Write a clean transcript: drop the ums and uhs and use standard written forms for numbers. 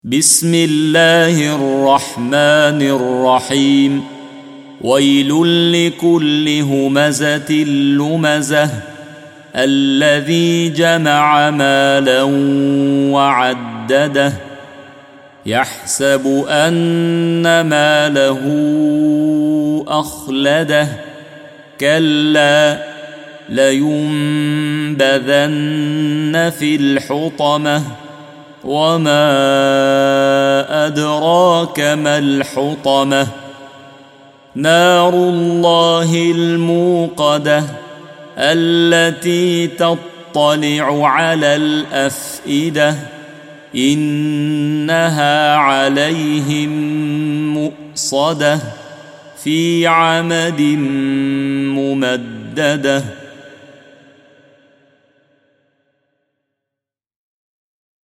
بسم الله الرحمن الرحيم. ويل لكل همزة لمزة الذي جمع مالا وعدده يحسب أن ماله أخلده كلا لينبذن في الحطمة وما أدراك ما الحطمة نار الله الموقدة التي تطلع على الأفئدة إنها عليهم مؤصدة في عمد ممددة.